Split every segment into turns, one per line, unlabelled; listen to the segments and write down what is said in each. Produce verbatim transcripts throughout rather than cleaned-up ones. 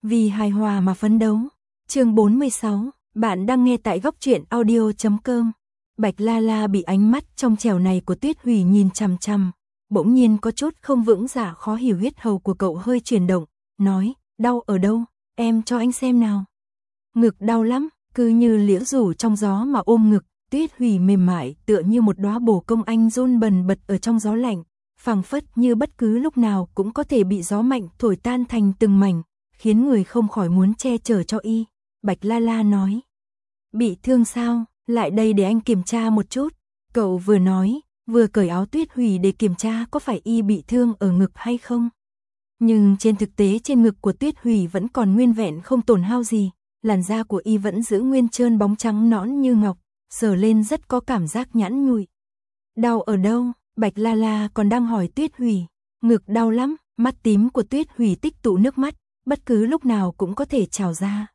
Vì hài hòa mà phấn đấu. Chương bốn mươi sáu, bạn đang nghe tại góc truyện audio chấm com. Bạch La La bị ánh mắt trong trẻo này của Tuyết Hủy nhìn chằm chằm, bỗng nhiên có chút không vững dạ, khó hiểu, huyết hầu của cậu hơi chuyển động, nói, đau ở đâu, em cho anh xem nào. Ngực đau lắm, cứ như liễu rủ trong gió mà ôm ngực. Tuyết Hủy mềm mại tựa như một đóa bồ công anh run bần bật ở trong gió lạnh, phảng phất như bất cứ lúc nào cũng có thể bị gió mạnh thổi tan thành từng mảnh, khiến người không khỏi muốn che chở cho y. Bạch La La nói, bị thương sao, lại đây để anh kiểm tra một chút. Cậu vừa nói, vừa cởi áo Tuyết Hủy để kiểm tra có phải y bị thương ở ngực hay không. Nhưng trên thực tế trên ngực của Tuyết Hủy vẫn còn nguyên vẹn, không tổn hao gì, làn da của y vẫn giữ nguyên trơn bóng trắng nõn như ngọc, sờ lên rất có cảm giác nhẵn nhụi. Đau ở đâu? Bạch La La còn đang hỏi Tuyết Hủy. Ngực đau lắm. Mắt tím của Tuyết Hủy tích tụ nước mắt, bất cứ lúc nào cũng có thể trào ra.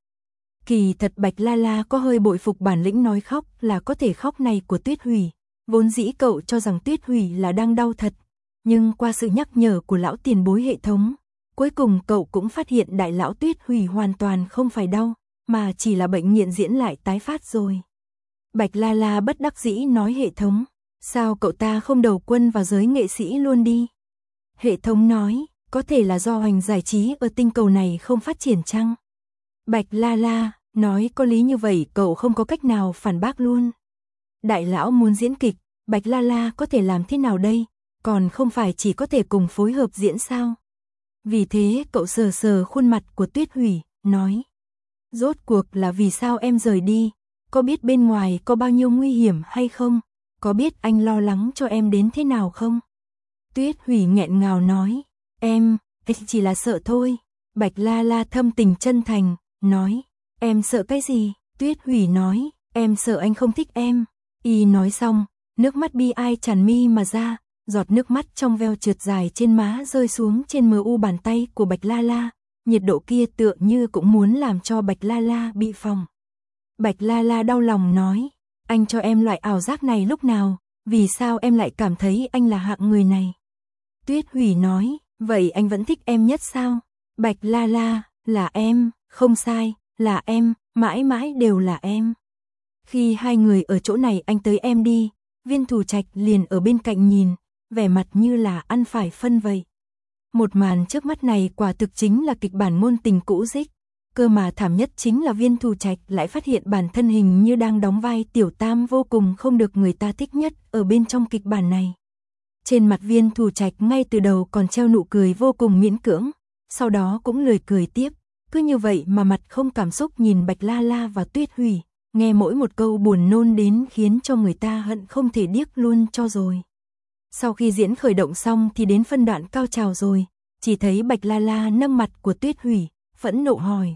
Kỳ thật Bạch La La có hơi bội phục bản lĩnh nói khóc là có thể khóc này của Tuyết Hủy. Vốn dĩ cậu cho rằng Tuyết Hủy là đang đau thật, nhưng qua sự nhắc nhở của lão tiền bối hệ thống, cuối cùng cậu cũng phát hiện đại lão Tuyết Hủy hoàn toàn không phải đau, mà chỉ là bệnh nghiện diễn lại tái phát rồi. Bạch La La bất đắc dĩ nói, hệ thống, sao cậu ta không đầu quân vào giới nghệ sĩ luôn đi? Hệ thống nói, có thể là do hoành giải trí ở tinh cầu này không phát triển chăng? Bạch La La nói, có lý như vậy, cậu không có cách nào phản bác luôn. Đại lão muốn diễn kịch, Bạch La La có thể làm thế nào đây? Còn không phải chỉ có thể cùng phối hợp diễn sao? Vì thế cậu sờ sờ khuôn mặt của Tuyết Hủy, nói, rốt cuộc là vì sao em rời đi? Có biết bên ngoài có bao nhiêu nguy hiểm hay không? Có biết anh lo lắng cho em đến thế nào không? Tuyết Hủy nghẹn ngào nói, em, em chỉ là sợ thôi. Bạch La La thâm tình chân thành, nói, em sợ cái gì? Tuyết Hủy nói, em sợ anh không thích em. Y nói xong, nước mắt bi ai tràn mi mà ra, giọt nước mắt trong veo trượt dài trên má rơi xuống trên mờ u bàn tay của Bạch La La. Nhiệt độ kia tựa như cũng muốn làm cho Bạch La La bị phồng. Bạch La La đau lòng nói, anh cho em loại ảo giác này lúc nào, vì sao em lại cảm thấy anh là hạng người này? Tuyết Hủy nói, vậy anh vẫn thích em nhất sao? Bạch La La, là em, không sai, là em, mãi mãi đều là em. Khi hai người ở chỗ này anh tới em đi, Viên Thủ Trạch liền ở bên cạnh nhìn, vẻ mặt như là ăn phải phân vậy. Một màn trước mắt này quả thực chính là kịch bản ngôn tình cũ dích. Cơ mà thảm nhất chính là Viên Thủ Trạch lại phát hiện bản thân hình như đang đóng vai tiểu tam vô cùng không được người ta thích nhất ở bên trong kịch bản này. Trên mặt Viên Thủ Trạch ngay từ đầu còn treo nụ cười vô cùng miễn cưỡng, sau đó cũng lười cười tiếp, cứ như vậy mà mặt không cảm xúc nhìn Bạch La La và Tuyết Hủy, nghe mỗi một câu buồn nôn đến khiến cho người ta hận không thể điếc luôn cho rồi. Sau khi diễn khởi động xong thì đến phân đoạn cao trào rồi, chỉ thấy Bạch La La nâng mặt của Tuyết Hủy, phẫn nộ hỏi,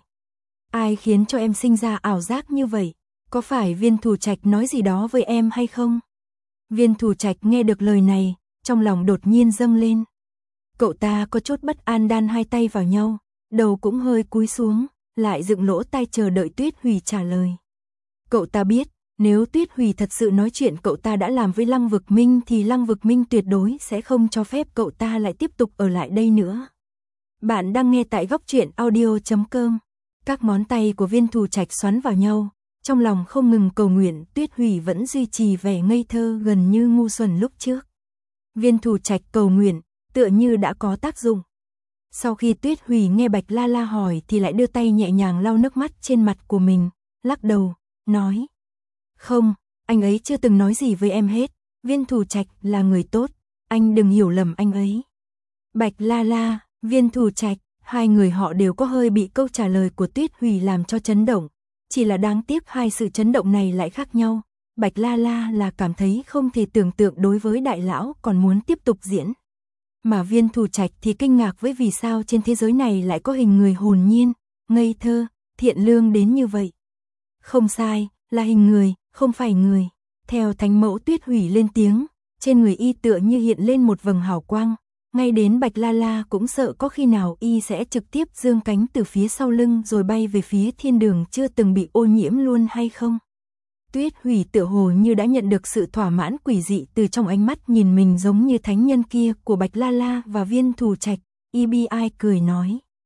ai khiến cho em sinh ra ảo giác như vậy? Có phải Viên Thủ Trạch nói gì đó với em hay không? Viên Thủ Trạch nghe được lời này, trong lòng đột nhiên dâng lên. Cậu ta có chút bất an đan hai tay vào nhau, đầu cũng hơi cúi xuống, lại dựng lỗ tai chờ đợi Tuyết Hủy trả lời. Cậu ta biết, nếu Tuyết Hủy thật sự nói chuyện cậu ta đã làm với Lăng Vực Minh thì Lăng Vực Minh tuyệt đối sẽ không cho phép cậu ta lại tiếp tục ở lại đây nữa. Bạn đang nghe tại góc truyện audio chấm com. Các ngón tay của Viên Thủ Trạch xoắn vào nhau, trong lòng không ngừng cầu nguyện Tuyết Hủy vẫn duy trì vẻ ngây thơ gần như ngu xuẩn lúc trước. Viên Thủ Trạch cầu nguyện, tựa như đã có tác dụng. Sau khi Tuyết Hủy nghe Bạch La La hỏi thì lại đưa tay nhẹ nhàng lau nước mắt trên mặt của mình, lắc đầu, nói, không, anh ấy chưa từng nói gì với em hết, Viên Thủ Trạch là người tốt, anh đừng hiểu lầm anh ấy. Bạch La La, Viên Thủ Trạch, hai người họ đều có hơi bị câu trả lời của Tuyết Hủy làm cho chấn động, chỉ là đáng tiếc hai sự chấn động này lại khác nhau. Bạch La La là cảm thấy không thể tưởng tượng đối với đại lão còn muốn tiếp tục diễn. Mà Viên Thủ Trạch thì kinh ngạc với vì sao trên thế giới này lại có hình người hồn nhiên, ngây thơ, thiện lương đến như vậy. Không sai, là hình người, không phải người. Theo thánh mẫu Tuyết Hủy lên tiếng, trên người y tựa như hiện lên một vầng hào quang, ngay đến Bạch La La cũng sợ có khi nào y sẽ trực tiếp giương cánh từ phía sau lưng rồi bay về phía thiên đường chưa từng bị ô nhiễm luôn hay không. Tuyết Hủy tựa hồ như đã nhận được sự thỏa mãn quỷ dị từ trong ánh mắt nhìn mình giống như thánh nhân kia của Bạch La La và Viên Thủ Trạch, y bi ai cười nói.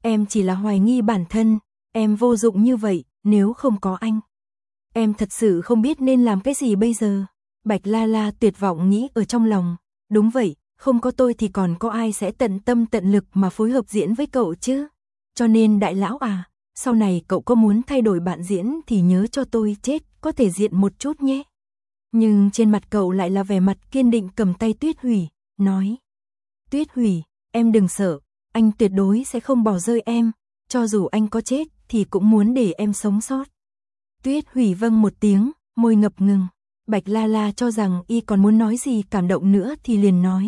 Em chỉ là hoài nghi bản thân, em vô dụng như vậy, nếu không có anh. Em thật sự không biết nên làm cái gì bây giờ. Bạch La La tuyệt vọng nghĩ ở trong lòng. Đúng vậy, không có tôi thì còn có ai sẽ tận tâm tận lực mà phối hợp diễn với cậu chứ. Cho nên đại lão à, sau này cậu có muốn thay đổi bạn diễn thì nhớ cho tôi chết, có thể diện một chút nhé. Nhưng trên mặt cậu lại là vẻ mặt kiên định, cầm tay Tuyết Hủy, nói. Tuyết Hủy, em đừng sợ, anh tuyệt đối sẽ không bỏ rơi em, cho dù anh có chết thì cũng muốn để em sống sót. Tuyết Hủy vâng một tiếng, môi ngập ngừng. Bạch La La cho rằng y còn muốn nói gì cảm động nữa thì liền nói.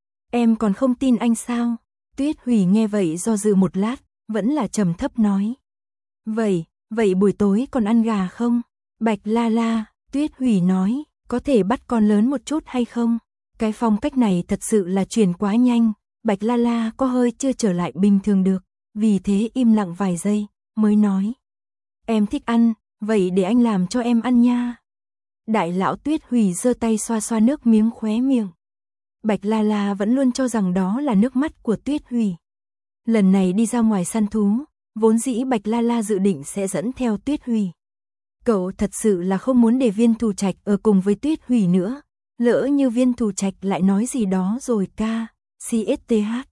Em còn không tin anh sao? Tuyết Hủy nghe vậy do dự một lát, vẫn là trầm thấp nói. Vậy, vậy buổi tối còn ăn gà không? Bạch La La, Tuyết Hủy nói, có thể bắt con lớn một chút hay không? Cái phong cách này thật sự là chuyển quá nhanh, Bạch La La có hơi chưa trở lại bình thường được, vì thế im lặng vài giây, mới nói. Em thích ăn, vậy để anh làm cho em ăn nha. Đại lão Tuyết Hủy giơ tay xoa xoa nước miếng khóe miệng. Bạch La La vẫn luôn cho rằng đó là nước mắt của Tuyết Hủy. Lần này đi ra ngoài săn thú, vốn dĩ Bạch La La dự định sẽ dẫn theo Tuyết Hủy. Cậu thật sự là không muốn để Viên Thù Trạch ở cùng với Tuyết Hủy nữa. Lỡ như Viên Thù Trạch lại nói gì đó rồi ca, xê ét tê hát.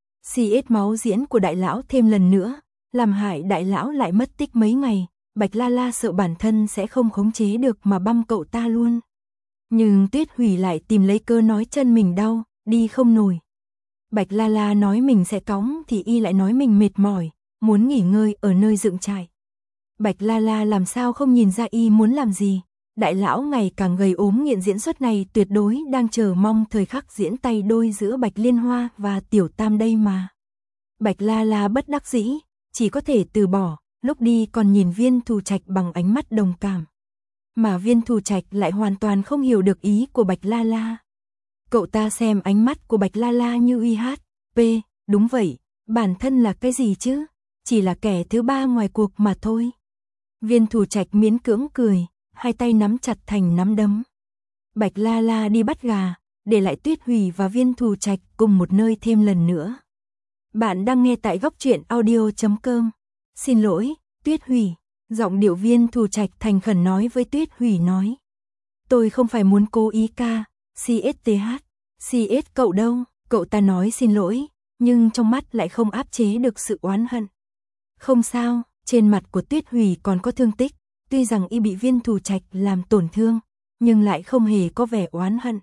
xê ét máu diễn của đại lão thêm lần nữa, làm hại đại lão lại mất tích mấy ngày. Bạch La La sợ bản thân sẽ không khống chế được mà băm cậu ta luôn. Nhưng Tuyết Hủy lại tìm lấy cơ nói chân mình đau, đi không nổi. Bạch La La nói mình sẽ cõng thì y lại nói mình mệt mỏi, muốn nghỉ ngơi ở nơi dựng trại. Bạch La La làm sao không nhìn ra y muốn làm gì. Đại lão ngày càng gầy ốm nghiện diễn xuất này tuyệt đối đang chờ mong thời khắc diễn tay đôi giữa Bạch Liên Hoa và Tiểu Tam đây mà. Bạch La La bất đắc dĩ, chỉ có thể từ bỏ, lúc đi còn nhìn Viên Thù Trạch bằng ánh mắt đồng cảm. Mà Viên Thù Trạch lại hoàn toàn không hiểu được ý của Bạch La La. Cậu ta xem ánh mắt của Bạch La La như uy hát, p, đúng vậy, bản thân là cái gì chứ, chỉ là kẻ thứ ba ngoài cuộc mà thôi. Viên Thù Trạch miễn cưỡng cười, hai tay nắm chặt thành nắm đấm. Bạch La La đi bắt gà, để lại Tuyết Hủy và Viên Thù Trạch cùng một nơi thêm lần nữa. Bạn đang nghe tại góc truyện audio chấm com. Xin lỗi, Tuyết Hủy. Giọng điệu Viên Thù Trạch thành khẩn nói với Tuyết Hủy nói. Tôi không phải muốn cố ý ca, xê ét tê hát, xê ét cậu đâu, cậu ta nói xin lỗi, nhưng trong mắt lại không áp chế được sự oán hận. Không sao, trên mặt của Tuyết Hủy còn có thương tích, tuy rằng y bị Viên Thù Trạch làm tổn thương, nhưng lại không hề có vẻ oán hận.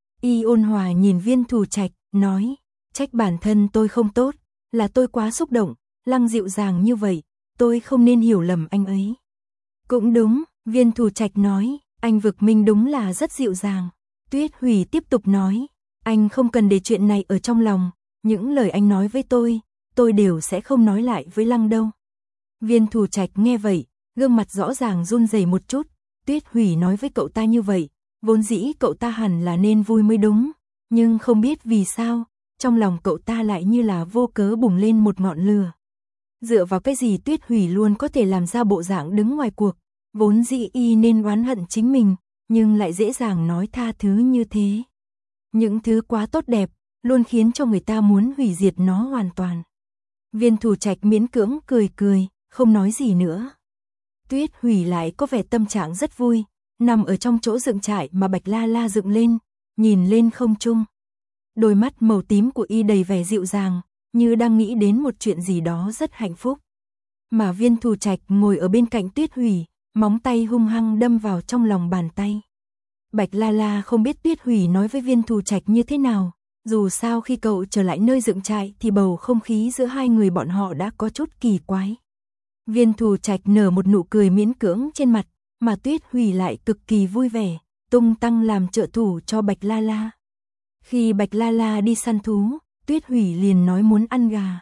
Y ôn hòa nhìn Viên Thù Trạch, nói, trách bản thân tôi không tốt, là tôi quá xúc động, Lăng dịu dàng như vậy, tôi không nên hiểu lầm anh ấy. Cũng đúng, Viên Thù Trạch nói, anh Vực Minh đúng là rất dịu dàng. Tuyết Hủy tiếp tục nói, anh không cần để chuyện này ở trong lòng, những lời anh nói với tôi, tôi đều sẽ không nói lại với Lăng đâu. Viên Thù Trạch nghe vậy, gương mặt rõ ràng run rẩy một chút, Tuyết Hủy nói với cậu ta như vậy, vốn dĩ cậu ta hẳn là nên vui mới đúng, nhưng không biết vì sao, trong lòng cậu ta lại như là vô cớ bùng lên một ngọn lửa. Dựa vào cái gì Tuyết Hủy luôn có thể làm ra bộ dạng đứng ngoài cuộc, vốn dĩ y nên oán hận chính mình, nhưng lại dễ dàng nói tha thứ như thế. Những thứ quá tốt đẹp, luôn khiến cho người ta muốn hủy diệt nó hoàn toàn. Viên Thù Trạch miễn cưỡng cười cười, không nói gì nữa. Tuyết Hủy lại có vẻ tâm trạng rất vui, nằm ở trong chỗ dựng trại mà Bạch La La dựng lên, nhìn lên không trung. Đôi mắt màu tím của y đầy vẻ dịu dàng, như đang nghĩ đến một chuyện gì đó rất hạnh phúc. Mà Viên Thù Trạch ngồi ở bên cạnh Tuyết Hủy, móng tay hung hăng đâm vào trong lòng bàn tay. Bạch La La không biết Tuyết Hủy nói với Viên Thù Trạch như thế nào, dù sao khi cậu trở lại nơi dựng trại thì bầu không khí giữa hai người bọn họ đã có chút kỳ quái. Viên Thù Trạch nở một nụ cười miễn cưỡng trên mặt, mà Tuyết Hủy lại cực kỳ vui vẻ, tung tăng làm trợ thủ cho Bạch La La. Khi Bạch La La đi săn thú, Tuyết Hủy liền nói muốn ăn gà.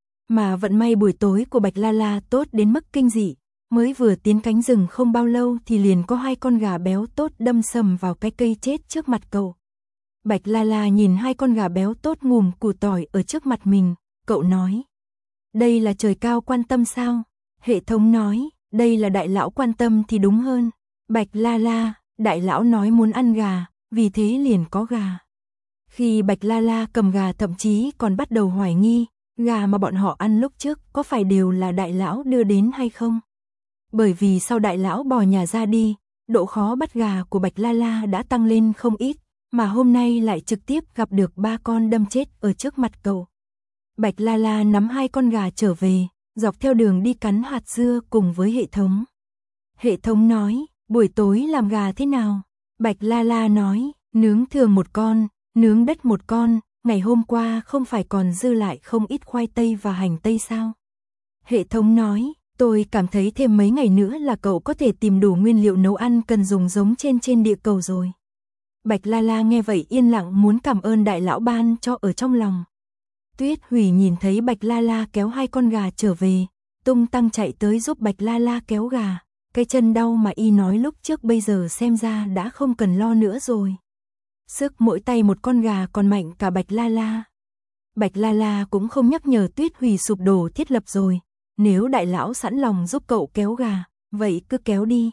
Mà vận may buổi tối của Bạch La La tốt đến mức kinh dị, mới vừa tiến cánh rừng không bao lâu thì liền có hai con gà béo tốt đâm sầm vào cái cây chết trước mặt cậu. Bạch La La nhìn hai con gà béo tốt ngùm củ tỏi ở trước mặt mình, cậu nói. Đây là trời cao quan tâm sao? Hệ thống nói, đây là đại lão quan tâm thì đúng hơn. Bạch La La, đại lão nói muốn ăn gà, vì thế liền có gà. Khi Bạch La La cầm gà thậm chí còn bắt đầu hoài nghi, Gà mà bọn họ ăn lúc trước có phải đều là đại lão đưa đến hay không? Bởi vì sau đại lão bỏ nhà ra đi, độ khó bắt gà của Bạch La La đã tăng lên không ít, mà hôm nay lại trực tiếp gặp được ba con đâm chết ở trước mặt cậu. Bạch La La nắm hai con gà trở về, dọc theo đường đi cắn hạt dưa cùng với hệ thống. Hệ thống nói, buổi tối làm gà thế nào? Bạch La La nói, nướng thường một con, nướng đất một con, ngày hôm qua không phải còn dư lại không ít khoai tây và hành tây sao? Hệ thống nói, tôi cảm thấy thêm mấy ngày nữa là cậu có thể tìm đủ nguyên liệu nấu ăn cần dùng giống trên trên địa cầu rồi. Bạch La La nghe vậy yên lặng muốn cảm ơn đại lão ban cho ở trong lòng. Tuyết Hủy nhìn thấy Bạch La La kéo hai con gà trở về, tung tăng chạy tới giúp Bạch La La kéo gà. Cái chân đau mà y nói lúc trước bây giờ xem ra đã không cần lo nữa rồi. Sức mỗi tay một con gà còn mạnh cả Bạch La La. Bạch La La cũng không nhắc nhở Tuyết Hủy sụp đổ thiết lập rồi. Nếu đại lão sẵn lòng giúp cậu kéo gà, vậy cứ kéo đi.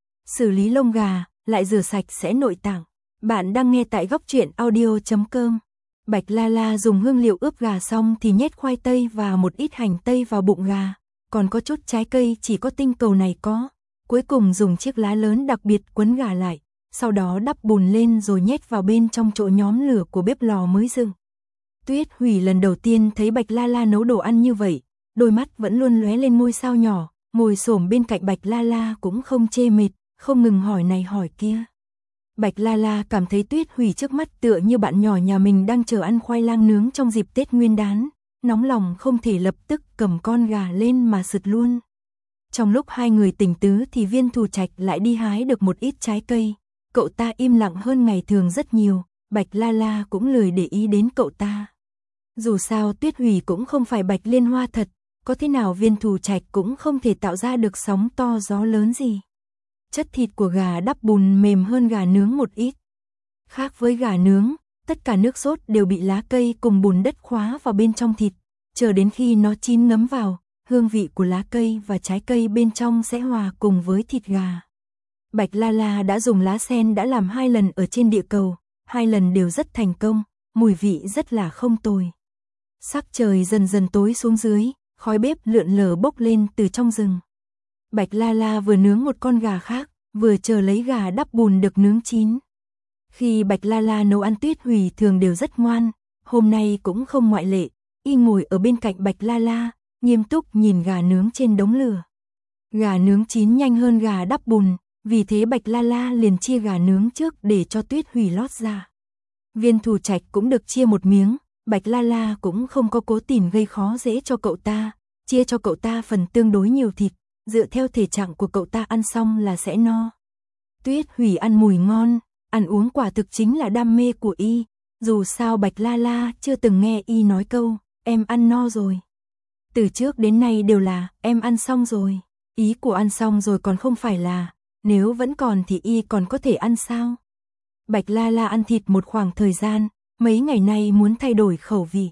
Xử lý lông gà, lại rửa sạch sẽ nội tạng. Bạn đang nghe tại góc truyện audio chấm com. Bạch La La dùng hương liệu ướp gà xong thì nhét khoai tây và một ít hành tây vào bụng gà. Còn có chút trái cây chỉ có tinh cầu này có. Cuối cùng dùng chiếc lá lớn đặc biệt quấn gà lại. Sau đó đắp bùn lên rồi nhét vào bên trong chỗ nhóm lửa của bếp lò mới dựng. Tuyết Hủy lần đầu tiên thấy Bạch La La nấu đồ ăn như vậy. Đôi mắt vẫn luôn lóe lên ngôi sao nhỏ. Ngồi xổm bên cạnh Bạch La La cũng không chê mệt, không ngừng hỏi này hỏi kia. Bạch La La cảm thấy Tuyết Hủy trước mắt tựa như bạn nhỏ nhà mình đang chờ ăn khoai lang nướng trong dịp Tết Nguyên đán, nóng lòng không thể lập tức cầm con gà lên mà sượt luôn. Trong lúc hai người tỉnh tứ thì Viên Thù Trạch lại đi hái được một ít trái cây, cậu ta im lặng hơn ngày thường rất nhiều, Bạch La La cũng lười để ý đến cậu ta. Dù sao Tuyết Hủy cũng không phải Bạch Liên Hoa thật, có thế nào Viên Thù Trạch cũng không thể tạo ra được sóng to gió lớn gì. Chất thịt của gà đắp bùn mềm hơn gà nướng một ít. Khác với gà nướng, tất cả nước sốt đều bị lá cây cùng bùn đất khóa vào bên trong thịt, chờ đến khi nó chín ngấm vào, hương vị của lá cây và trái cây bên trong sẽ hòa cùng với thịt gà. Bạch La La đã dùng lá sen đã làm hai lần ở trên địa cầu, hai lần đều rất thành công, mùi vị rất là không tồi. Sắc trời dần dần tối xuống dưới, khói bếp lượn lờ bốc lên từ trong rừng. Bạch La La vừa nướng một con gà khác, vừa chờ lấy gà đắp bùn được nướng chín. Khi Bạch La La nấu ăn Tuyết Hủy thường đều rất ngoan, hôm nay cũng không ngoại lệ, y ngồi ở bên cạnh Bạch La La, nghiêm túc nhìn gà nướng trên đống lửa. Gà nướng chín nhanh hơn gà đắp bùn, vì thế Bạch La La liền chia gà nướng trước để cho Tuyết Hủy lót ra. Viên Thù Trạch cũng được chia một miếng, Bạch La La cũng không có cố tình gây khó dễ cho cậu ta, chia cho cậu ta phần tương đối nhiều thịt. Dựa theo thể trạng của cậu ta ăn xong là sẽ no. Tuyết Hủy ăn mùi ngon, ăn uống quả thực chính là đam mê của y. Dù sao Bạch La La chưa từng nghe y nói câu, em ăn no rồi. Từ trước đến nay đều là, em ăn xong rồi. Ý của ăn xong rồi còn không phải là, nếu vẫn còn thì y còn có thể ăn sao? Bạch La La ăn thịt một khoảng thời gian, mấy ngày nay muốn thay đổi khẩu vị.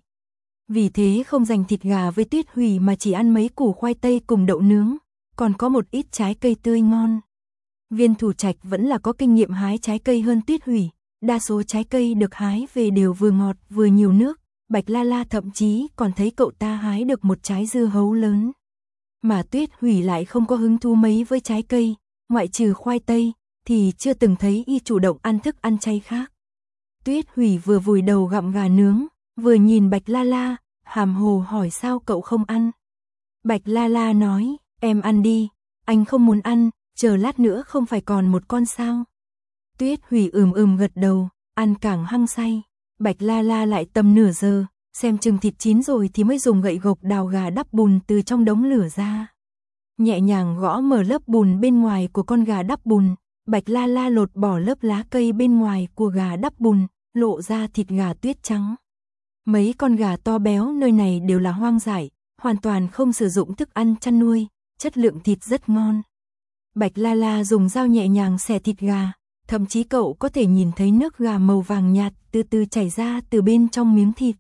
Vì thế không dành thịt gà với Tuyết Hủy mà chỉ ăn mấy củ khoai tây cùng đậu nướng. Còn có một ít trái cây tươi ngon. Viên Thù Trạch vẫn là có kinh nghiệm hái trái cây hơn Tuyết Hủy, đa số trái cây được hái về đều vừa ngọt vừa nhiều nước, Bạch La La thậm chí còn thấy cậu ta hái được một trái dưa hấu lớn. Mà Tuyết Hủy lại không có hứng thú mấy với trái cây, ngoại trừ khoai tây, thì chưa từng thấy y chủ động ăn thức ăn chay khác. Tuyết Hủy vừa vùi đầu gặm gà nướng, vừa nhìn Bạch La La, hàm hồ hỏi sao cậu không ăn. Bạch La La nói, em ăn đi, anh không muốn ăn, chờ lát nữa không phải còn một con sao. Tuyết Hủy ừm ừm gật đầu, ăn càng hăng say. Bạch La La lại tầm nửa giờ, xem chừng thịt chín rồi thì mới dùng gậy gộc đào gà đắp bùn từ trong đống lửa ra. Nhẹ nhàng gõ mở lớp bùn bên ngoài của con gà đắp bùn, Bạch La La lột bỏ lớp lá cây bên ngoài của gà đắp bùn, lộ ra thịt gà tuyết trắng. Mấy con gà to béo nơi này đều là hoang dại, hoàn toàn không sử dụng thức ăn chăn nuôi, chất lượng thịt rất ngon. Bạch La La dùng dao nhẹ nhàng xẻ thịt gà, thậm chí cậu có thể nhìn thấy nước gà màu vàng nhạt từ từ chảy ra từ bên trong miếng thịt.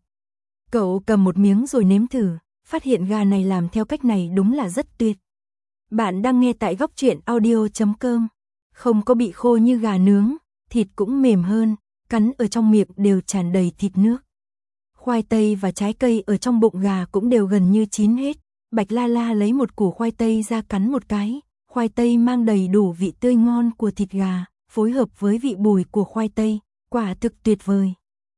Cậu cầm một miếng rồi nếm thử, phát hiện gà này làm theo cách này đúng là rất tuyệt. Bạn đang nghe tại góc truyện audio chấm com. Không có bị khô như gà nướng, thịt cũng mềm hơn, cắn ở trong miệng đều tràn đầy thịt nước. Khoai tây và trái cây ở trong bụng gà cũng đều gần như chín hết. Bạch La La lấy một củ khoai tây ra cắn một cái, khoai tây mang đầy đủ vị tươi ngon của thịt gà, phối hợp với vị bùi của khoai tây, quả thực tuyệt vời.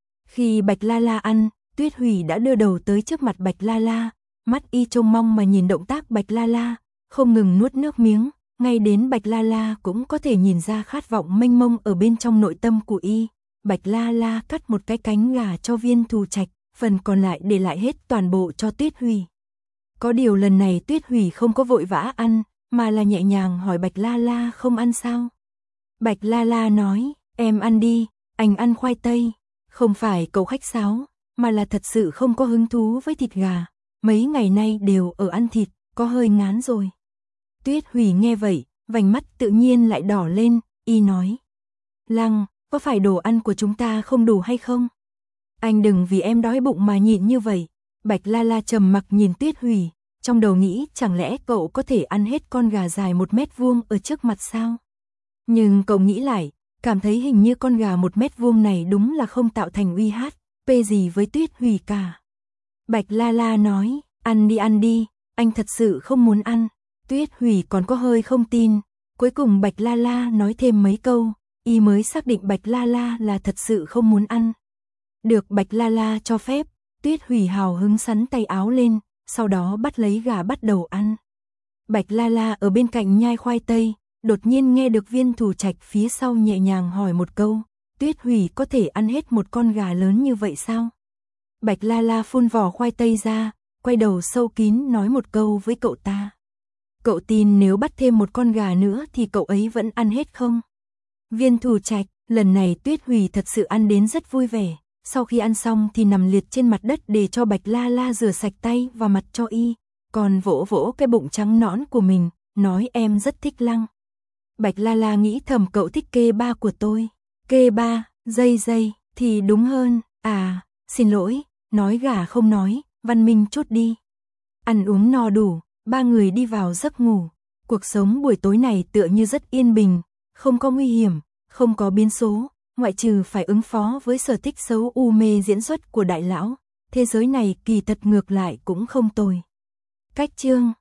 Khi Bạch La La ăn, Tuyết Hủy đã đưa đầu tới trước mặt Bạch La La, mắt y trông mong mà nhìn động tác Bạch La La, không ngừng nuốt nước miếng, ngay đến Bạch La La cũng có thể nhìn ra khát vọng mênh mông ở bên trong nội tâm của y. Bạch La La cắt một cái cánh gà cho Viên Thù Trạch, phần còn lại để lại hết toàn bộ cho Tuyết Hủy. Có điều lần này Tuyết Hủy không có vội vã ăn, mà là nhẹ nhàng hỏi Bạch La La không ăn sao. Bạch La La nói, em ăn đi, anh ăn khoai tây. Không phải cậu khách sáo, mà là thật sự không có hứng thú với thịt gà. Mấy ngày nay đều ở ăn thịt, có hơi ngán rồi. Tuyết Hủy nghe vậy, vành mắt tự nhiên lại đỏ lên, y nói. Lăng, có phải đồ ăn của chúng ta không đủ hay không? Anh đừng vì em đói bụng mà nhịn như vậy. Bạch La La trầm mặc nhìn Tuyết Hủy, trong đầu nghĩ chẳng lẽ cậu có thể ăn hết con gà dài một mét vuông ở trước mặt sao? Nhưng cậu nghĩ lại, cảm thấy hình như con gà một mét vuông này đúng là không tạo thành uy hát, pê gì với Tuyết Hủy cả. Bạch La La nói, ăn đi ăn đi, anh thật sự không muốn ăn. Tuyết Hủy còn có hơi không tin, cuối cùng Bạch La La nói thêm mấy câu, y mới xác định Bạch La La là thật sự không muốn ăn. Được Bạch La La cho phép, Tuyết Hủy hào hứng sắn tay áo lên, sau đó bắt lấy gà bắt đầu ăn. Bạch La La ở bên cạnh nhai khoai tây, đột nhiên nghe được Viên Thù Trạch phía sau nhẹ nhàng hỏi một câu, Tuyết Hủy có thể ăn hết một con gà lớn như vậy sao? Bạch La La phun vỏ khoai tây ra, quay đầu sâu kín nói một câu với cậu ta. Cậu tin nếu bắt thêm một con gà nữa thì cậu ấy vẫn ăn hết không? Viên Thù Trạch, lần này Tuyết Hủy thật sự ăn đến rất vui vẻ. Sau khi ăn xong thì nằm liệt trên mặt đất để cho Bạch La La rửa sạch tay và mặt cho y, còn vỗ vỗ cái bụng trắng nõn của mình, nói em rất thích Lăng. Bạch La La nghĩ thầm cậu thích kê ba của tôi. Kê ba, dây dây, thì đúng hơn, à, xin lỗi, nói gà không nói, văn minh chút đi. Ăn uống no đủ, ba người đi vào giấc ngủ. Cuộc sống buổi tối này tựa như rất yên bình, không có nguy hiểm, không có biến số. Ngoại trừ phải ứng phó với sở thích xấu u mê diễn xuất của đại lão, thế giới này kỳ thật ngược lại cũng không tồi. Cách chương